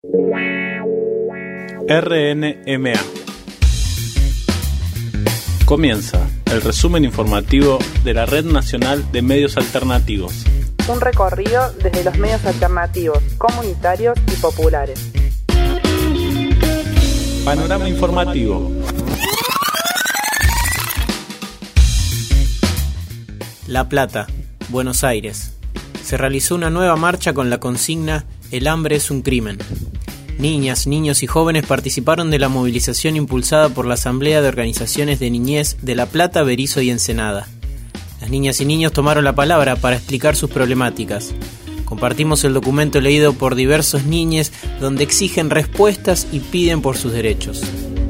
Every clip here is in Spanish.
RNMA. Comienza el resumen informativo de la Red Nacional de Medios Alternativos. Un recorrido desde los medios alternativos, comunitarios y populares. Panorama informativo. La Plata, Buenos Aires. Se realizó una nueva marcha con la consigna "El hambre es un crimen". Niñas, niños y jóvenes participaron de la movilización impulsada por la Asamblea de Organizaciones de Niñez de La Plata, Berisso y Ensenada. Las niñas y niños tomaron la palabra para explicar sus problemáticas. Compartimos el documento leído por diversos niñes donde exigen respuestas y piden por sus derechos.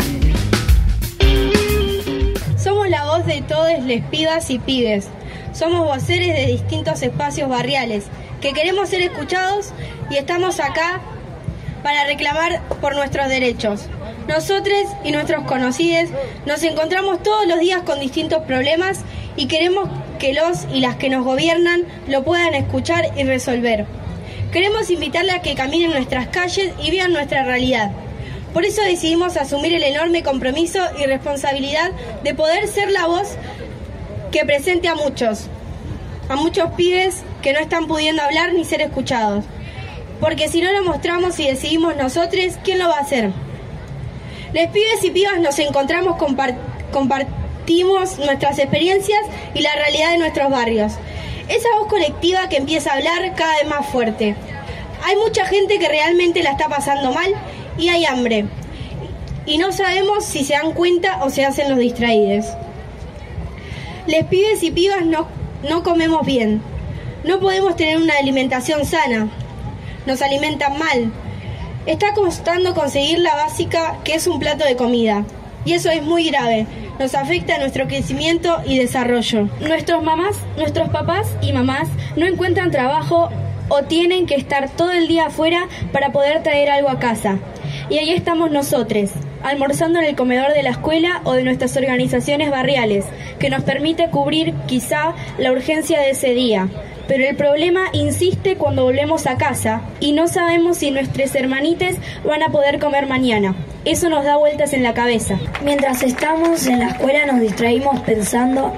Somos la voz de todos les pibas y pibes. Somos voceres de distintos espacios barriales que queremos ser escuchados y estamos acá para reclamar por nuestros derechos. Nosotros y nuestros conocidos nos encontramos todos los días con distintos problemas y queremos que los y las que nos gobiernan lo puedan escuchar y resolver. Queremos invitarles a que caminen nuestras calles y vean nuestra realidad. Por eso decidimos asumir el enorme compromiso y responsabilidad de poder ser la voz que presente a muchos pibes que no están pudiendo hablar ni ser escuchados. Porque si no lo mostramos y decidimos nosotros, ¿quién lo va a hacer? Les pibes y pibas nos encontramos, compartimos nuestras experiencias y la realidad de nuestros barrios. Esa voz colectiva que empieza a hablar cada vez más fuerte. Hay mucha gente que realmente la está pasando mal y hay hambre. Y no sabemos si se dan cuenta o se hacen los distraídos. Les pibes y pibas no comemos bien. No podemos tener una alimentación sana. Nos alimentan mal. Está costando conseguir la básica, que es un plato de comida. Y eso es muy grave. Nos afecta a nuestro crecimiento y desarrollo. Nuestros papás y mamás no encuentran trabajo o tienen que estar todo el día afuera para poder traer algo a casa. Y ahí estamos nosotros, almorzando en el comedor de la escuela o de nuestras organizaciones barriales, que nos permite cubrir quizá la urgencia de ese día. Pero el problema insiste cuando volvemos a casa y no sabemos si nuestros hermanites van a poder comer mañana. Eso nos da vueltas en la cabeza. Mientras estamos en la escuela nos distraemos pensando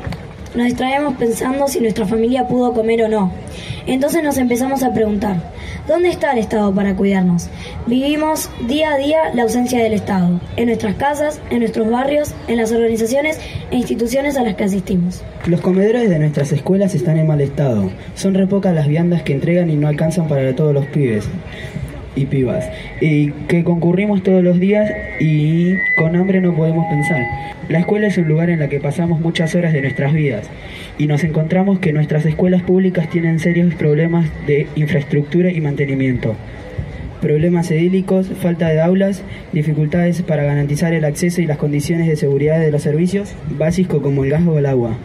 si nuestra familia pudo comer o no. Entonces nos empezamos a preguntar, ¿dónde está el Estado para cuidarnos? Vivimos día a día la ausencia del Estado, en nuestras casas, en nuestros barrios, en las organizaciones e instituciones a las que asistimos. Los comedores de nuestras escuelas están en mal estado. Son re pocas las viandas que entregan y no alcanzan para todos los pibes y pibas, y que concurrimos todos los días y con hambre no podemos pensar. La escuela es un lugar en el que pasamos muchas horas de nuestras vidas y nos encontramos que nuestras escuelas públicas tienen serios problemas de infraestructura y mantenimiento. Problemas edílicos, falta de aulas, dificultades para garantizar el acceso y las condiciones de seguridad de los servicios básicos como el gas o el agua.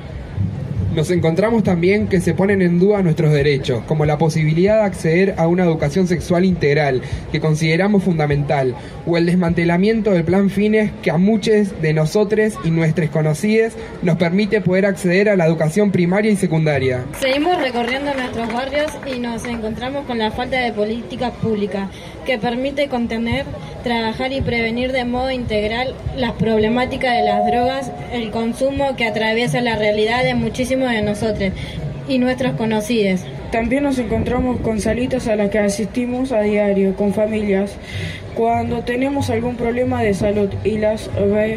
Nos encontramos también que se ponen en duda nuestros derechos, como la posibilidad de acceder a una educación sexual integral, que consideramos fundamental, o el desmantelamiento del Plan Fines, que a muchos de nosotros y nuestros conocidos nos permite poder acceder a la educación primaria y secundaria. Seguimos recorriendo nuestros barrios y nos encontramos con la falta de políticas públicas que permite contener, trabajar y prevenir de modo integral las problemáticas de las drogas, el consumo que atraviesa la realidad de muchísimos de nosotros y nuestros conocidos. También nos encontramos con salitas a las que asistimos a diario, con familias, cuando tenemos algún problema de salud y las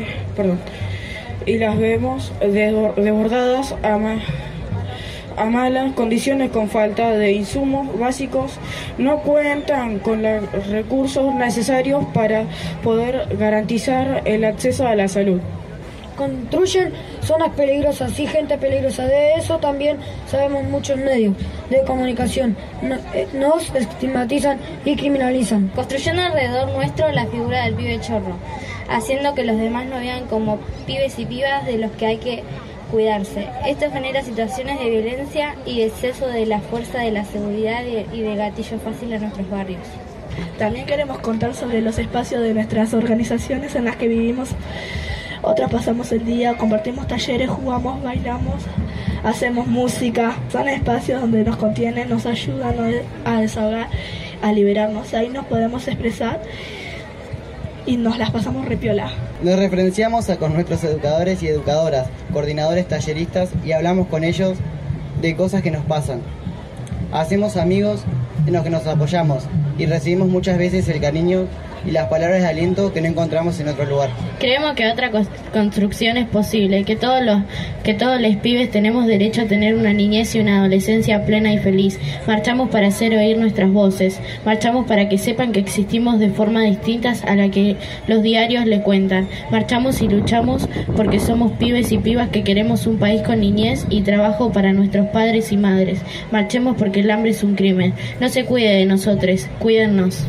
vemos desbordadas a malas condiciones con falta de insumos básicos, no cuentan con los recursos necesarios para poder garantizar el acceso a la salud. Construyen zonas peligrosas y gente peligrosa. De eso también sabemos muchos medios de comunicación. Nos estigmatizan y criminalizan. Construyendo alrededor nuestro la figura del pibe chorro, haciendo que los demás nos vean como pibes y pibas de los que hay que cuidarse. Esto genera situaciones de violencia y exceso de la fuerza de la seguridad y de gatillo fácil en nuestros barrios. También queremos contar sobre los espacios de nuestras organizaciones en las que vivimos. Otras pasamos el día, compartimos talleres, jugamos, bailamos, hacemos música. Son espacios donde nos contienen, nos ayudan a desahogar a liberarnos. Ahí nos podemos expresar y nos las pasamos repiola. Nos referenciamos con nuestros educadores y educadoras, coordinadores talleristas, y hablamos con ellos de cosas que nos pasan. Hacemos amigos en los que nos apoyamos y recibimos muchas veces el cariño y las palabras de aliento que no encontramos en otro lugar. Creemos que otra construcción es posible, que todos los pibes tenemos derecho a tener una niñez y una adolescencia plena y feliz. Marchamos para hacer oír nuestras voces, marchamos para que sepan que existimos de formas distintas a la que los diarios le cuentan. Marchamos y luchamos porque somos pibes y pibas que queremos un país con niñez y trabajo para nuestros padres y madres. Marchemos porque el hambre es un crimen. No se cuide de nosotros, cuídennos.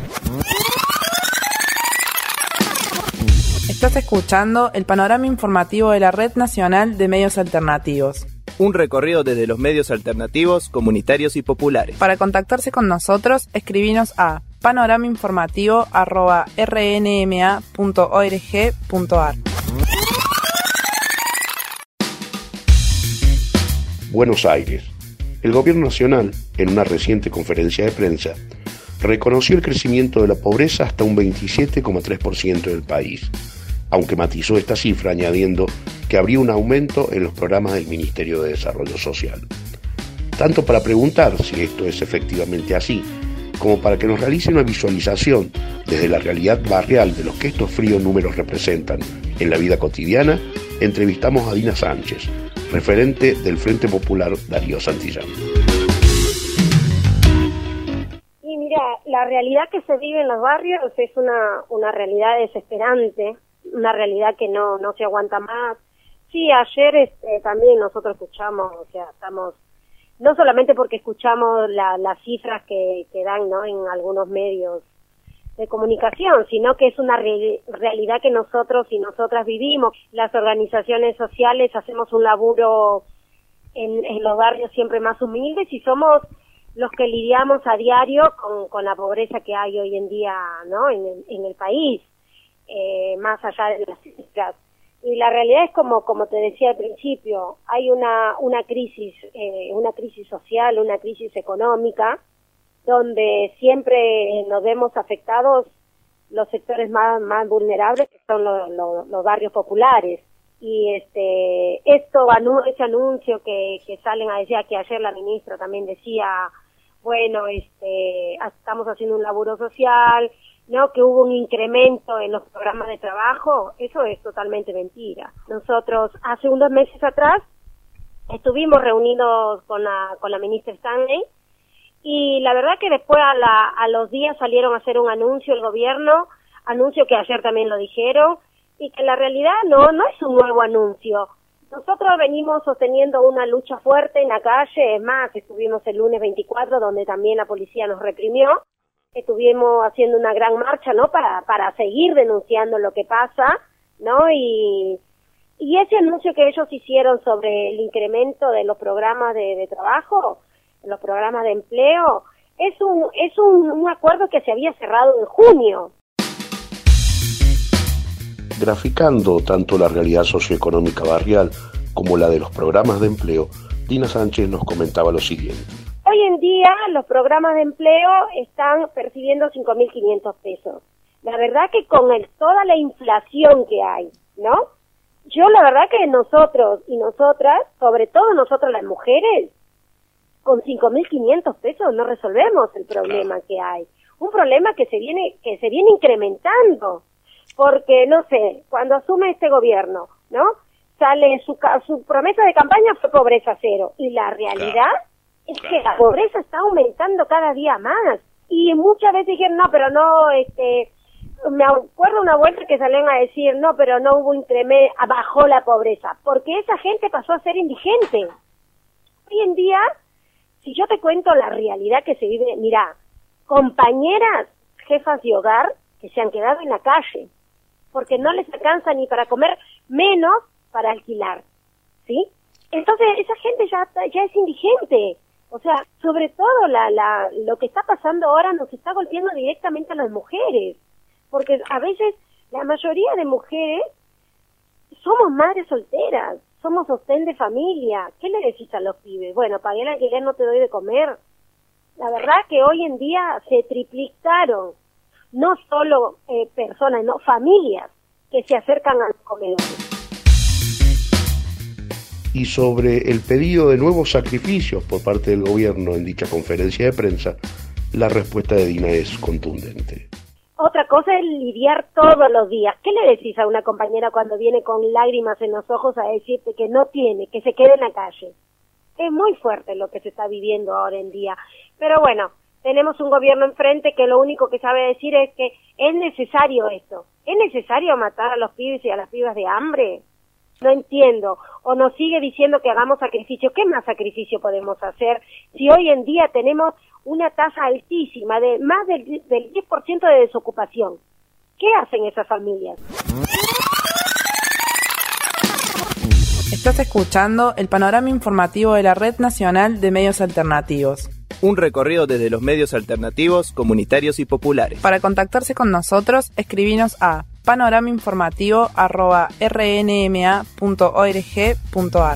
Estás escuchando el panorama informativo de la Red Nacional de Medios Alternativos. Un recorrido desde los medios alternativos, comunitarios y populares. Para contactarse con nosotros, escribinos a panoramainformativo@rnma.org.ar. Buenos Aires. El Gobierno Nacional, en una reciente conferencia de prensa, reconoció el crecimiento de la pobreza hasta un 27,3% del país, aunque matizó esta cifra añadiendo que habría un aumento en los programas del Ministerio de Desarrollo Social. Tanto para preguntar si esto es efectivamente así, como para que nos realice una visualización desde la realidad barrial de lo que estos fríos números representan en la vida cotidiana, entrevistamos a Dina Sánchez, referente del Frente Popular Darío Santillán. Y mira, la realidad que se vive en los barrios es una realidad desesperante, una realidad que no se aguanta más. Sí, ayer también nosotros escuchamos, o sea, estamos, no solamente porque escuchamos las cifras que dan, ¿no?, en algunos medios de comunicación, sino que es una realidad que nosotros y nosotras vivimos. Las organizaciones sociales hacemos un laburo en los barrios siempre más humildes y somos los que lidiamos a diario con la pobreza que hay hoy en día, ¿no?, en el país. Más allá de las cifras. Y la realidad es como te decía al principio, hay una crisis social, una crisis económica, donde siempre nos vemos afectados los sectores más vulnerables, que son los barrios populares. Y ese anuncio que salen a decir, que ayer la ministra también decía, bueno, estamos haciendo un laburo social, ¿no?, que hubo un incremento en los programas de trabajo, eso es totalmente mentira. Nosotros hace unos meses atrás estuvimos reunidos con la ministra Stanley y la verdad que después a los días salieron a hacer un anuncio el gobierno, anuncio que ayer también lo dijeron, y que la realidad no es un nuevo anuncio. Nosotros venimos sosteniendo una lucha fuerte en la calle, es más, estuvimos el lunes 24 donde también la policía nos reprimió. Estuvimos haciendo una gran marcha, ¿no?, para seguir denunciando lo que pasa, ¿no? Y ese anuncio que ellos hicieron sobre el incremento de los programas de trabajo, los programas de empleo, es un acuerdo que se había cerrado en junio. Graficando tanto la realidad socioeconómica barrial como la de los programas de empleo, Dina Sánchez nos comentaba lo siguiente. Hoy en día los programas de empleo están percibiendo 5.500 pesos. La verdad que con toda la inflación que hay, ¿no? Yo la verdad que nosotros y nosotras, sobre todo nosotros las mujeres, con 5.500 pesos no resolvemos el problema que hay. Un problema que se viene incrementando. Porque, no sé, cuando asume este gobierno, ¿no?, sale su promesa de campaña fue pobreza cero. Y la realidad es que la pobreza está aumentando cada día más. Y muchas veces dijeron, no, pero no, me acuerdo una vuelta que salieron a decir, no, pero no hubo incremento, bajó la pobreza. Porque esa gente pasó a ser indigente. Hoy en día, si yo te cuento la realidad que se vive, mira, compañeras, jefas de hogar, que se han quedado en la calle, porque no les alcanza ni para comer, menos para alquilar, ¿sí? Entonces esa gente ya es indigente. O sea, sobre todo lo que está pasando ahora nos está golpeando directamente a las mujeres, porque a veces la mayoría de mujeres somos madres solteras, somos sostén de familia. ¿Qué le decís a los pibes? Bueno, pagué el alquiler, no te doy de comer. La verdad que hoy en día se triplicaron, no solo personas, no familias que se acercan a los comedores. Y sobre el pedido de nuevos sacrificios por parte del gobierno en dicha conferencia de prensa, la respuesta de Dina es contundente. Otra cosa es lidiar todos los días. ¿Qué le decís a una compañera cuando viene con lágrimas en los ojos a decirte que no tiene, que se quede en la calle? Es muy fuerte lo que se está viviendo ahora en día. Pero bueno, tenemos un gobierno enfrente que lo único que sabe decir es que es necesario esto. ¿Es necesario matar a los pibes y a las pibas de hambre? No entiendo. O nos sigue diciendo que hagamos sacrificio. ¿Qué más sacrificio podemos hacer si hoy en día tenemos una tasa altísima de más del 10% de desocupación? ¿Qué hacen esas familias? Estás escuchando el panorama informativo de la Red Nacional de Medios Alternativos. Un recorrido desde los medios alternativos, comunitarios y populares. Para contactarse con nosotros, escribinos a panoramainformativo@rnma.org.ar.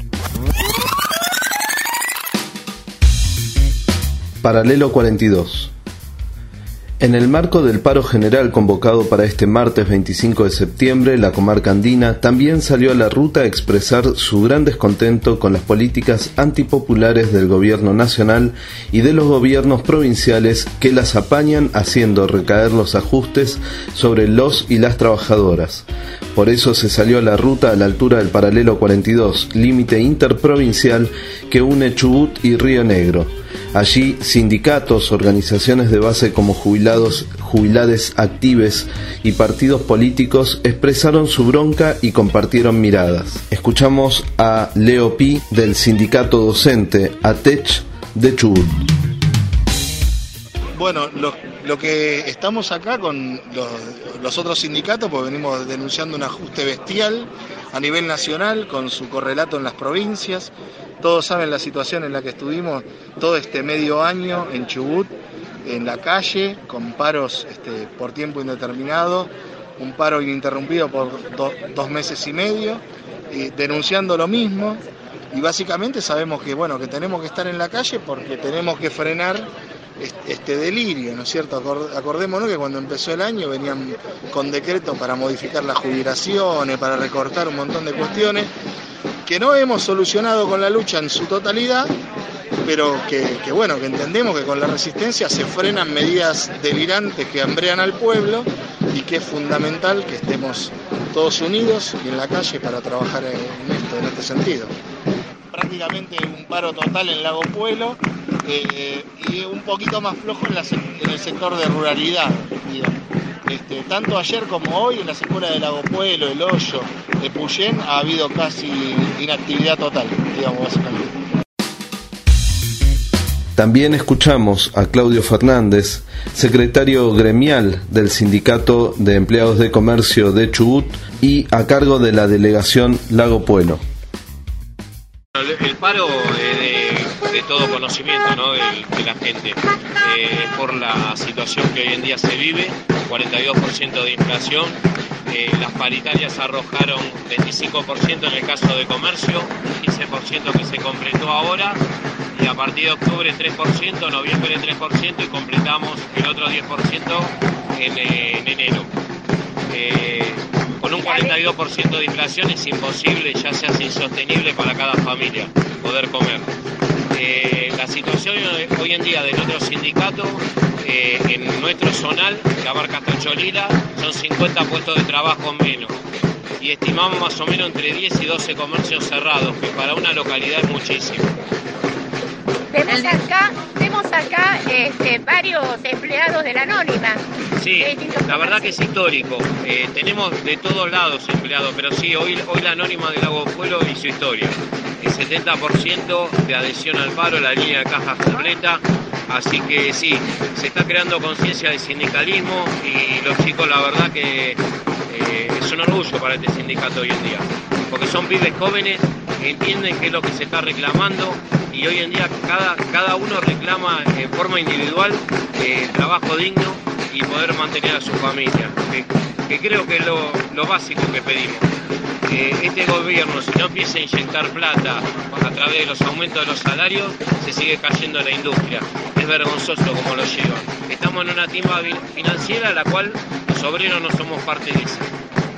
Paralelo 42. En el marco del paro general convocado para este martes 25 de septiembre, la comarca andina también salió a la ruta a expresar su gran descontento con las políticas antipopulares del gobierno nacional y de los gobiernos provinciales que las apañan haciendo recaer los ajustes sobre los y las trabajadoras. Por eso se salió a la ruta a la altura del Paralelo 42, límite interprovincial que une Chubut y Río Negro. Allí, sindicatos, organizaciones de base como jubilados, jubilades actives y partidos políticos expresaron su bronca y compartieron miradas. Escuchamos a Leo Pi del sindicato docente ATECH de Chubut. Bueno, lo que estamos acá con los otros sindicatos, porque venimos denunciando un ajuste bestial a nivel nacional con su correlato en las provincias. Todos saben la situación en la que estuvimos todo este medio año en Chubut, en la calle, con paros por tiempo indeterminado, un paro ininterrumpido por 2 meses y medio, denunciando lo mismo. Y básicamente sabemos que tenemos que estar en la calle porque tenemos que frenar este delirio, ¿no es cierto? Acordémonos que cuando empezó el año venían con decreto para modificar las jubilaciones, para recortar un montón de cuestiones que no hemos solucionado con la lucha en su totalidad, pero que entendemos que con la resistencia se frenan medidas delirantes que hambrean al pueblo y que es fundamental que estemos todos unidos y en la calle para trabajar en este sentido. Prácticamente un paro total en Lago Puelo y un poquito más flojo en el sector de ruralidad, digamos. Tanto ayer como hoy en las escuelas de Lago Puelo, El Hoyo, de Puyén, ha habido casi inactividad total, digamos, básicamente. También escuchamos a Claudio Fernández, secretario gremial del Sindicato de Empleados de Comercio de Chubut y a cargo de la delegación Lago Puelo. El paro de todo conocimiento, ¿no? de la gente, por la situación que hoy en día se vive, 42% de inflación, las paritarias arrojaron 25% en el caso de comercio, 15% que se completó ahora, y a partir de octubre 3%, noviembre 3% y completamos el otro 10% en enero. Con un 42% de inflación es imposible, ya se hace insostenible para cada familia poder comer. La situación hoy en día de nuestro sindicato, en nuestro zonal, que abarca hasta Cholila, son 50 puestos de trabajo menos. Y estimamos más o menos entre 10 y 12 comercios cerrados, que para una localidad es muchísimo. Vemos acá varios empleados de la Anónima. Sí, la verdad que es histórico. Tenemos de todos lados empleados, pero sí, hoy la Anónima de Lago Puelo hizo historia. El 70% de adhesión al paro, la línea de caja completa. Así que sí, se está creando conciencia de sindicalismo y los chicos, la verdad que es un orgullo para este sindicato hoy en día. Porque son pibes jóvenes que entienden qué es lo que se está reclamando y hoy en día cada uno reclama en forma individual trabajo digno y poder mantener a su familia, que creo que es lo básico que pedimos. Este gobierno, si no empieza a inyectar plata a través de los aumentos de los salarios, se sigue cayendo la industria. Es es vergonzoso como lo llevan. Estamos en una timba financiera a la cual los obreros no somos parte de esa.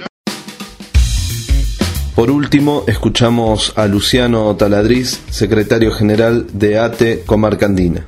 Por último, escuchamos a Luciano Taladriz, secretario general de ATE Comarca Andina.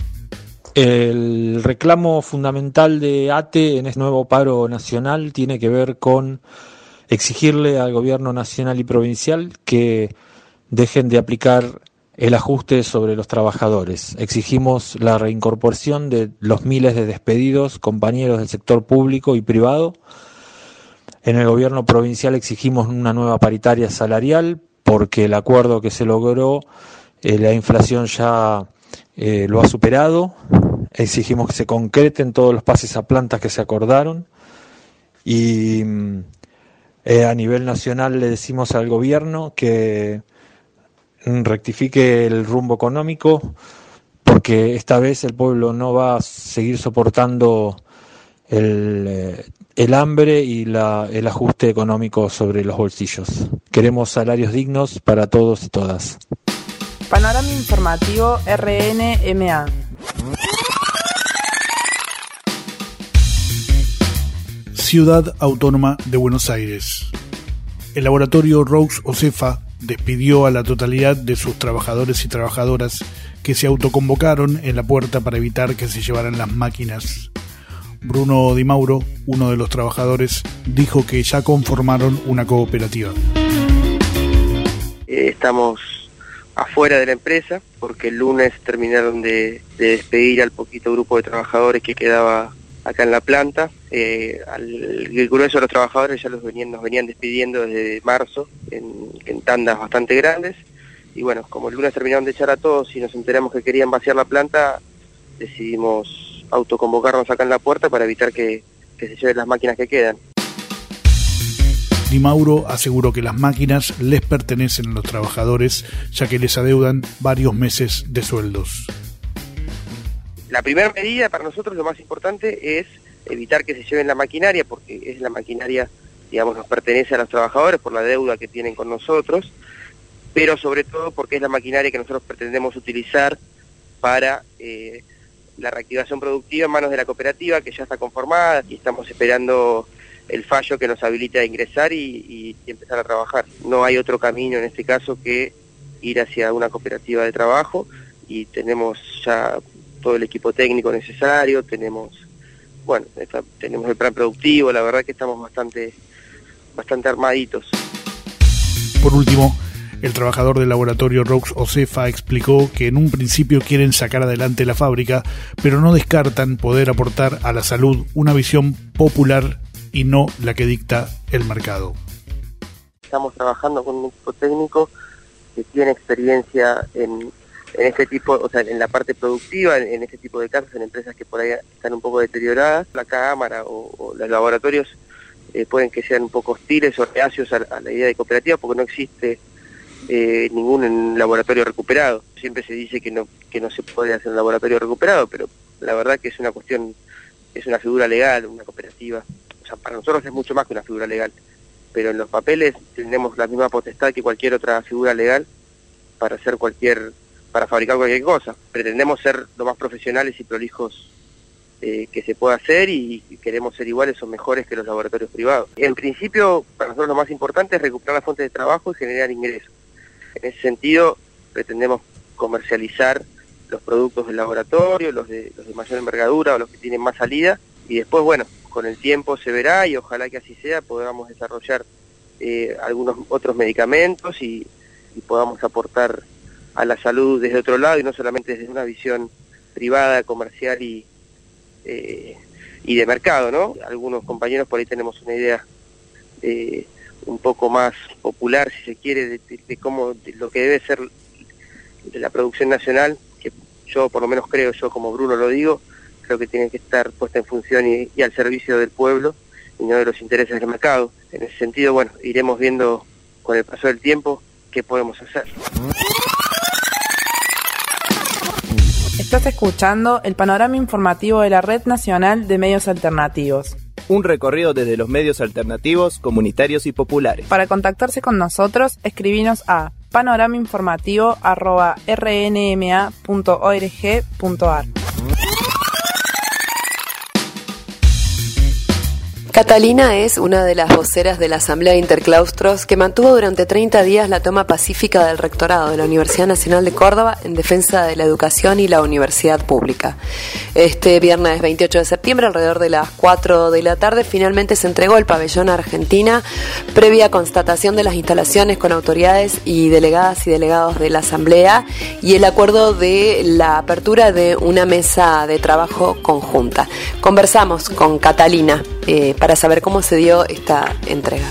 El reclamo fundamental de ATE en este nuevo paro nacional tiene que ver con exigirle al gobierno nacional y provincial que dejen de aplicar el ajuste sobre los trabajadores. Exigimos la reincorporación de los miles de despedidos, compañeros del sector público y privado. En el gobierno provincial exigimos una nueva paritaria salarial porque el acuerdo que se logró, la inflación ya lo ha superado. Exigimos que se concreten todos los pases a plantas que se acordaron y a nivel nacional le decimos al gobierno que rectifique el rumbo económico porque esta vez el pueblo no va a seguir soportando el hambre y el ajuste económico sobre los bolsillos. Queremos salarios dignos para todos y todas. Panorama informativo RNMA. Ciudad Autónoma de Buenos Aires. El laboratorio Roux-Ocefa despidió a la totalidad de sus trabajadores y trabajadoras que se autoconvocaron en la puerta para evitar que se llevaran las máquinas. Bruno Di Mauro, uno de los trabajadores, dijo que ya conformaron una cooperativa. Estamos afuera de la empresa porque el lunes terminaron de despedir al poquito grupo de trabajadores que quedaba acá en la planta. El grueso de los trabajadores ya nos venían despidiendo desde marzo en tandas bastante grandes y bueno, como el lunes terminaron de echar a todos y nos enteramos que querían vaciar la planta, decidimos autoconvocarnos acá en la puerta para evitar que se lleven las máquinas que quedan. Di Mauro aseguró que las máquinas les pertenecen a los trabajadores ya que les adeudan varios meses de sueldos. La primera medida para nosotros, lo más importante, es evitar que se lleven la maquinaria, porque es la maquinaria, digamos, nos pertenece a los trabajadores por la deuda que tienen con nosotros, pero sobre todo porque es la maquinaria que nosotros pretendemos utilizar para la reactivación productiva en manos de la cooperativa, que ya está conformada, y estamos esperando el fallo que nos habilite a ingresar y empezar a trabajar. No hay otro camino en este caso que ir hacia una cooperativa de trabajo, y tenemos ya todo el equipo técnico necesario, tenemos el plan productivo, la verdad que estamos bastante armaditos. Por último, el trabajador del laboratorio Roux-Ocefa explicó que en un principio quieren sacar adelante la fábrica, pero no descartan poder aportar a la salud una visión popular y no la que dicta el mercado. Estamos trabajando con un equipo técnico que tiene experiencia en este tipo, o sea, en la parte productiva, en este tipo de casos, en empresas que por ahí están un poco deterioradas. La cámara o los laboratorios pueden que sean un poco hostiles o reacios a la idea de cooperativa, porque no existe ningún laboratorio recuperado. Siempre se dice que no se puede hacer un laboratorio recuperado, pero la verdad que es una cuestión, es una figura legal, una cooperativa. O sea, para nosotros es mucho más que una figura legal, pero en los papeles tenemos la misma potestad que cualquier otra figura legal para fabricar cualquier cosa. Pretendemos ser lo más profesionales y prolijos que se pueda hacer, y queremos ser iguales o mejores que los laboratorios privados. En principio, para nosotros lo más importante es recuperar las fuentes de trabajo y generar ingresos. En ese sentido, pretendemos comercializar los productos del laboratorio, los de mayor envergadura o los que tienen más salida, y después, bueno, con el tiempo se verá, y ojalá que así sea, podamos desarrollar algunos otros medicamentos y podamos aportar a la salud desde otro lado y no solamente desde una visión privada, comercial y de mercado, ¿no? Algunos compañeros por ahí tenemos una idea un poco más popular, si se quiere, de cómo de lo que debe ser de la producción nacional, que yo por lo menos creo, yo como Bruno lo digo, creo que tiene que estar puesta en función y al servicio del pueblo y no de los intereses del mercado. En ese sentido, bueno, iremos viendo con el paso del tiempo qué podemos hacer. Estás escuchando el panorama informativo de la Red Nacional de Medios Alternativos. Un recorrido desde los medios alternativos, comunitarios y populares. Para contactarse con nosotros, escribinos a panoramainformativo@rnma.org.ar. Catalina es una de las voceras de la Asamblea de Interclaustros que mantuvo durante 30 días la toma pacífica del rectorado de la Universidad Nacional de Córdoba en defensa de la educación y la universidad pública. Este viernes 28 de septiembre, alrededor de las 4 de la tarde, finalmente se entregó el pabellón a Argentina, previa constatación de las instalaciones con autoridades y delegadas y delegados de la Asamblea y el acuerdo de la apertura de una mesa de trabajo conjunta. Conversamos con Catalina para saber cómo se dio esta entrega.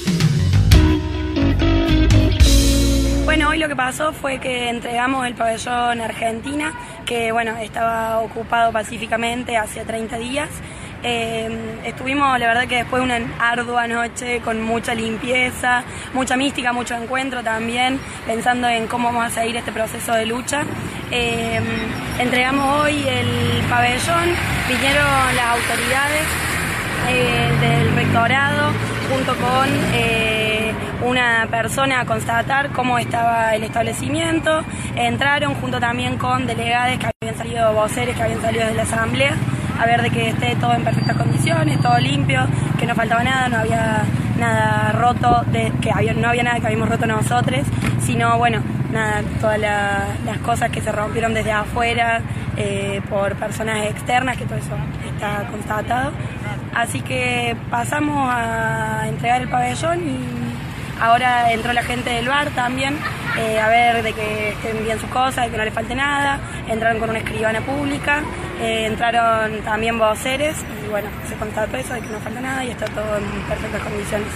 Bueno, hoy lo que pasó fue que entregamos el pabellón a Argentina, que bueno, estaba ocupado pacíficamente hace 30 días. Estuvimos, la verdad que después de una ardua noche con mucha limpieza, mucha mística, mucho encuentro también, pensando en cómo vamos a seguir este proceso de lucha. Entregamos hoy el pabellón, vinieron las autoridades del rectorado junto con una persona a constatar cómo estaba el establecimiento. Entraron junto también con delegados que habían salido, voceres que habían salido de la asamblea, a ver de que esté todo en perfectas condiciones, todo limpio, que no faltaba nada, no había nada roto, no había nada que habíamos roto nosotros, sino bueno, nada, todas las cosas que se rompieron desde afuera por personas externas, que todo eso está constatado. Así que pasamos a entregar el pabellón y ahora entró la gente del bar también a ver de que estén bien sus cosas, de que no les falte nada. Entraron con una escribana pública, entraron también voceres y bueno, se constató eso de que no falta nada y está todo en perfectas condiciones.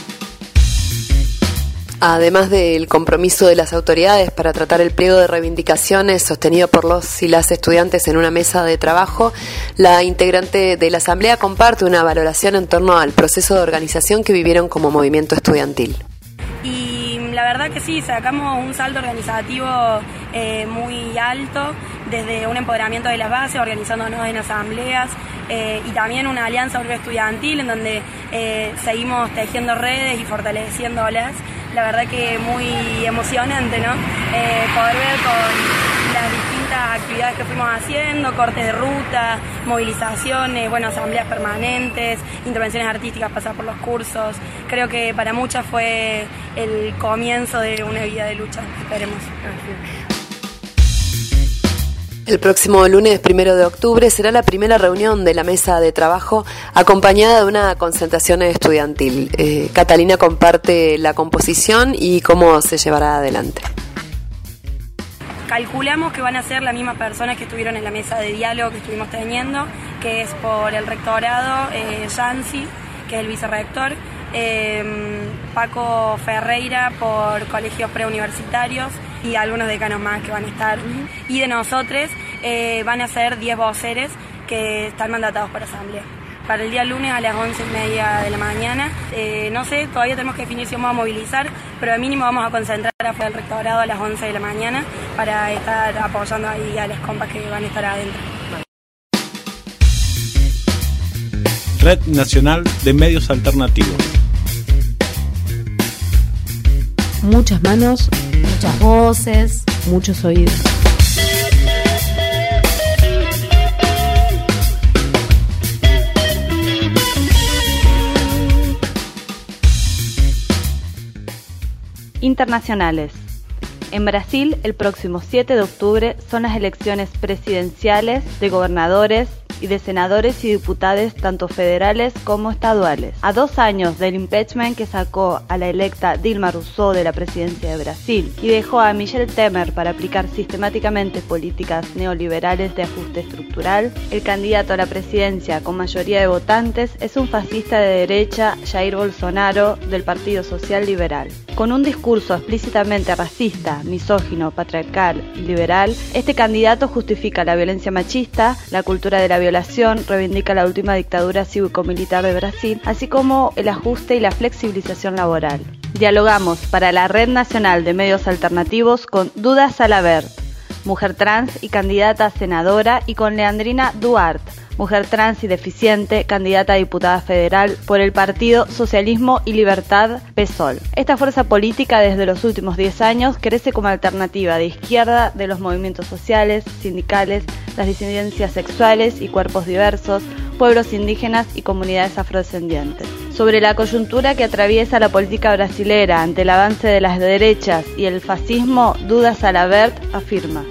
Además del compromiso de las autoridades para tratar el pliego de reivindicaciones sostenido por los y las estudiantes en una mesa de trabajo, la integrante de la Asamblea comparte una valoración en torno al proceso de organización que vivieron como movimiento estudiantil. Y la verdad que sí, sacamos un salto organizativo muy alto, desde un empoderamiento de las bases, organizándonos en asambleas, y también una alianza estudiantil en donde seguimos tejiendo redes y fortaleciéndolas. La verdad que muy emocionante, ¿no? Poder ver con las distintas actividades que fuimos haciendo, cortes de ruta, movilizaciones, bueno, asambleas permanentes, intervenciones artísticas, pasar por los cursos. Creo que para muchas fue el comienzo de una vida de lucha. Esperemos. El próximo lunes 1 de octubre será la primera reunión de la mesa de trabajo acompañada de una concentración estudiantil. Catalina comparte la composición y cómo se llevará adelante. Calculamos que van a ser las mismas personas que estuvieron en la mesa de diálogo que estuvimos teniendo, que es por el rectorado, Yancy, que es el vicerrector, Paco Ferreira por colegios preuniversitarios y algunos decanos más que van a estar. Y de nosotros van a ser 10 voceres que están mandatados por asamblea. Para el día lunes a las 11:30 de la mañana, no sé, todavía tenemos que definir si vamos a movilizar, pero al mínimo vamos a concentrar afuera del rectorado a las 11 de la mañana para estar apoyando ahí a las compas que van a estar adentro. Red Nacional de Medios Alternativos. Muchas manos, muchas voces, muchos oídos. Internacionales. En Brasil, el próximo 7 de octubre son las elecciones presidenciales, de gobernadores y de senadores y diputados tanto federales como estaduales. A 2 años del impeachment que sacó a la electa Dilma Rousseff de la presidencia de Brasil y dejó a Michel Temer para aplicar sistemáticamente políticas neoliberales de ajuste estructural, el candidato a la presidencia con mayoría de votantes es un fascista de derecha, Jair Bolsonaro, del Partido Social Liberal. Con un discurso explícitamente racista, misógino, patriarcal y liberal, este candidato justifica la violencia machista, la cultura de la violación, reivindica la última dictadura cívico-militar de Brasil, así como el ajuste y la flexibilización laboral. Dialogamos para la Red Nacional de Medios Alternativos con Duda Salabert, mujer trans y candidata a senadora, y con Leandrina Duarte, mujer trans y deficiente, candidata a diputada federal por el Partido Socialismo y Libertad, PSOL. Esta fuerza política desde los últimos 10 años crece como alternativa de izquierda de los movimientos sociales, sindicales, las disidencias sexuales y cuerpos diversos, pueblos indígenas y comunidades afrodescendientes. Sobre la coyuntura que atraviesa la política brasilera ante el avance de las derechas y el fascismo, Duda Salabert afirma: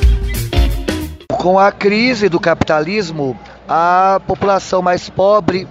Com a crise do capitalismo, a população mais pobre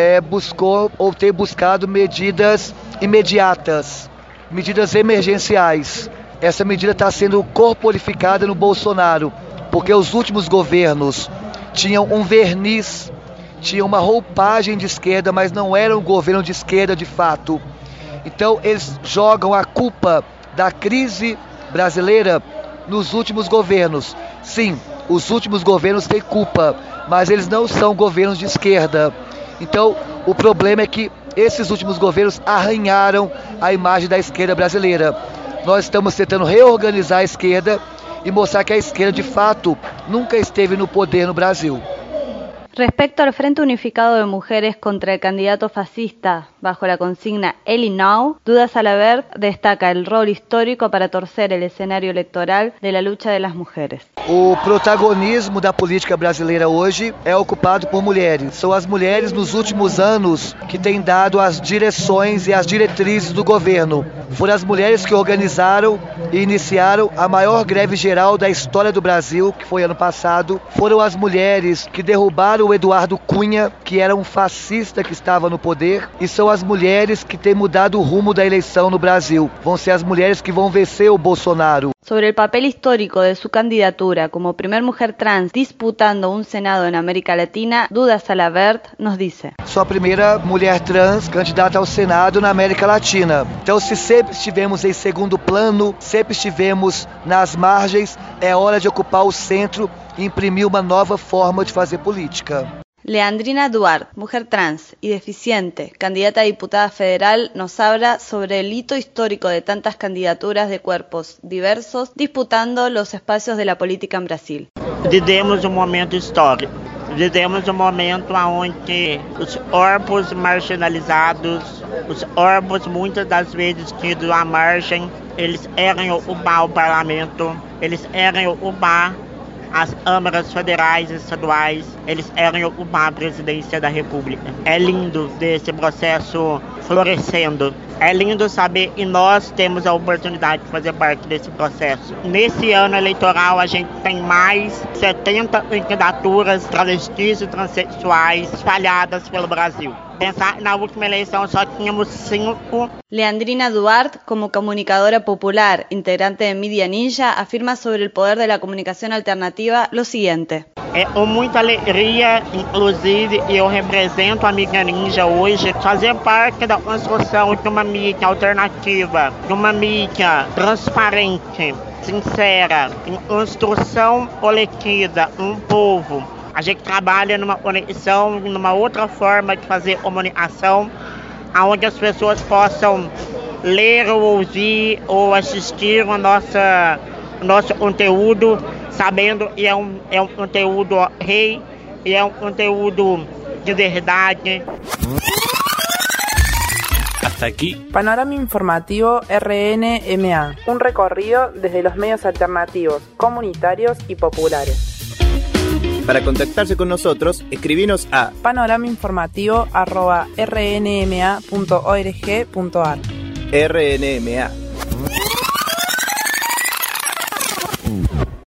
buscou ou tem buscado medidas imediatas, medidas emergenciais. Essa medida está sendo corporificada no Bolsonaro, porque os últimos governos tinham um verniz, tinham uma roupagem de esquerda, mas não era um governo de esquerda de fato. Então eles jogam a culpa da crise brasileira nos últimos governos. Sim, os últimos governos têm culpa, mas eles não são governos de esquerda. Então o problema é que esses últimos governos arranharam a imagem da esquerda brasileira. Nós estamos tentando reorganizar a esquerda e mostrar que a esquerda de fato nunca esteve no poder no Brasil. Respecto al Frente Unificado de Mujeres contra el candidato fascista bajo la consigna Eli Now, Duda Salabert destaca el rol histórico para torcer el escenario electoral de la lucha de las mujeres. O protagonismo da política brasileira hoje é ocupado por mulheres. São as mulheres nos últimos anos que têm dado as direções e as diretrizes do governo. Foram as mulheres que organizaram e iniciaram a maior greve geral da história do Brasil, que foi ano passado. Foram as mulheres que derrubaram o Eduardo Cunha, que era um fascista que estava no poder, e são as mulheres que têm mudado o rumo da eleição no Brasil. Vão ser as mulheres que vão vencer o Bolsonaro. Sobre el papel histórico de su candidatura como primer mujer trans disputando un Senado en América Latina, Duda Salabert nos dice: Sou a primeira mulher trans candidata ao Senado na América Latina. Então, se sempre estivemos em segundo plano, sempre estivemos nas margens, é hora de ocupar o centro e imprimir uma nova forma de fazer política. Leandrina Duarte, mujer trans y deficiente, candidata a diputada federal, nos habla sobre el hito histórico de tantas candidaturas de cuerpos diversos disputando los espacios de la política en Brasil. Vivemos momento histórico. Vivemos momento onde os corpos marginalizados, os corpos muitas das vezes tidos à margem, eles eram ocupar o parlamento, eles eram ocupar as câmaras federais e estaduais, eles eram ocupar a presidência da República. É lindo ver esse processo florescendo. É lindo saber que nós temos a oportunidade de fazer parte desse processo. Nesse ano eleitoral, a gente tem mais 70 candidaturas travestis e transexuais espalhadas pelo Brasil. Pensar que na última eleição só tínhamos 5. Leandrina Duarte, como comunicadora popular, integrante de Mídia Ninja, afirma sobre el poder de la comunicación alternativa lo siguiente: É com muita alegria, inclusive, eu represento a Mídia Ninja hoje, fazer parte da construção de uma mídia alternativa, de uma mídia transparente, sincera, em construção coletiva, um povo. A gente trabalha numa conexão, numa outra forma de fazer comunicação, onde as pessoas possam ler ou ouvir ou assistir o nosso conteúdo, sabendo que é um conteúdo rei e é um conteúdo de verdade. Hasta aquí. Panorama informativo RNMA. Un recorrido desde los medios alternativos, comunitarios y populares. Para contactarse con nosotros, escribinos a panoramainformativo@rnma.org.ar. RNMA